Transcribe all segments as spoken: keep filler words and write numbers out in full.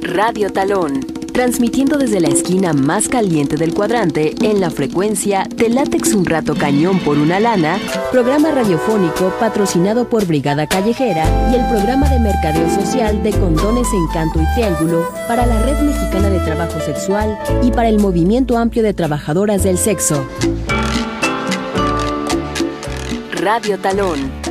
Radio Talón, transmitiendo desde la esquina más caliente del cuadrante en la frecuencia de Látex un rato cañón por una lana, programa radiofónico patrocinado por Brigada Callejera y el programa de mercadeo social de condones Encanto y Triángulo para la Red Mexicana de Trabajo Sexual y para el Movimiento Amplio de Trabajadoras del Sexo. Radio Talón.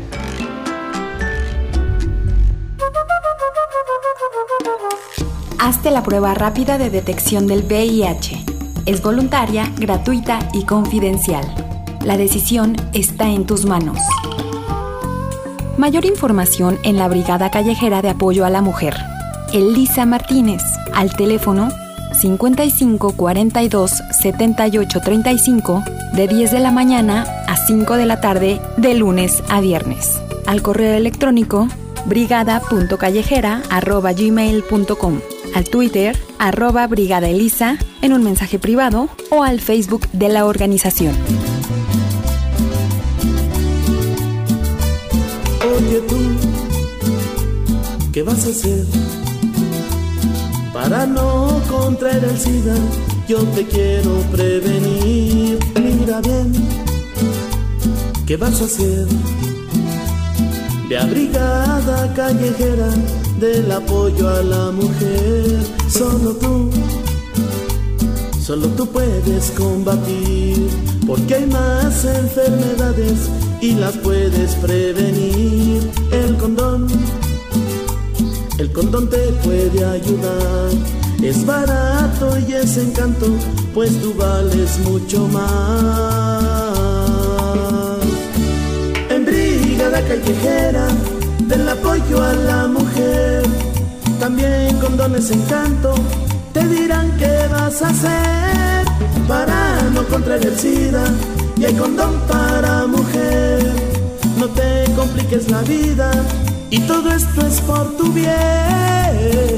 Hazte la prueba rápida de detección del V I H. Es voluntaria, gratuita y confidencial. La decisión está en tus manos. Mayor información en la Brigada Callejera de Apoyo a la Mujer. Elisa Martínez, al teléfono cincuenta y cinco cuarenta y dos setenta y ocho treinta y cinco, de diez de la mañana a cinco de la tarde, de lunes a viernes. Al correo electrónico brigada punto callejera arroba gmail punto com, al Twitter arroba Brigada Elisa en un mensaje privado o al Facebook de la organización. Oye tú, ¿qué vas a hacer para no contraer el SIDA? Yo te quiero prevenir. Mira bien, ¿qué vas a hacer? De la Brigada Callejera del apoyo a la mujer. Solo tú, solo tú puedes combatir, porque hay más enfermedades y las puedes prevenir. El condón, el condón te puede ayudar. Es barato y es encanto, pues tú vales mucho más. En Brigada Callejera del apoyo a la mujer, también condones Encanto te dirán qué vas a hacer para no contraer el SIDA. Y hay condón para mujer, no te compliques la vida, y todo esto es por tu bien.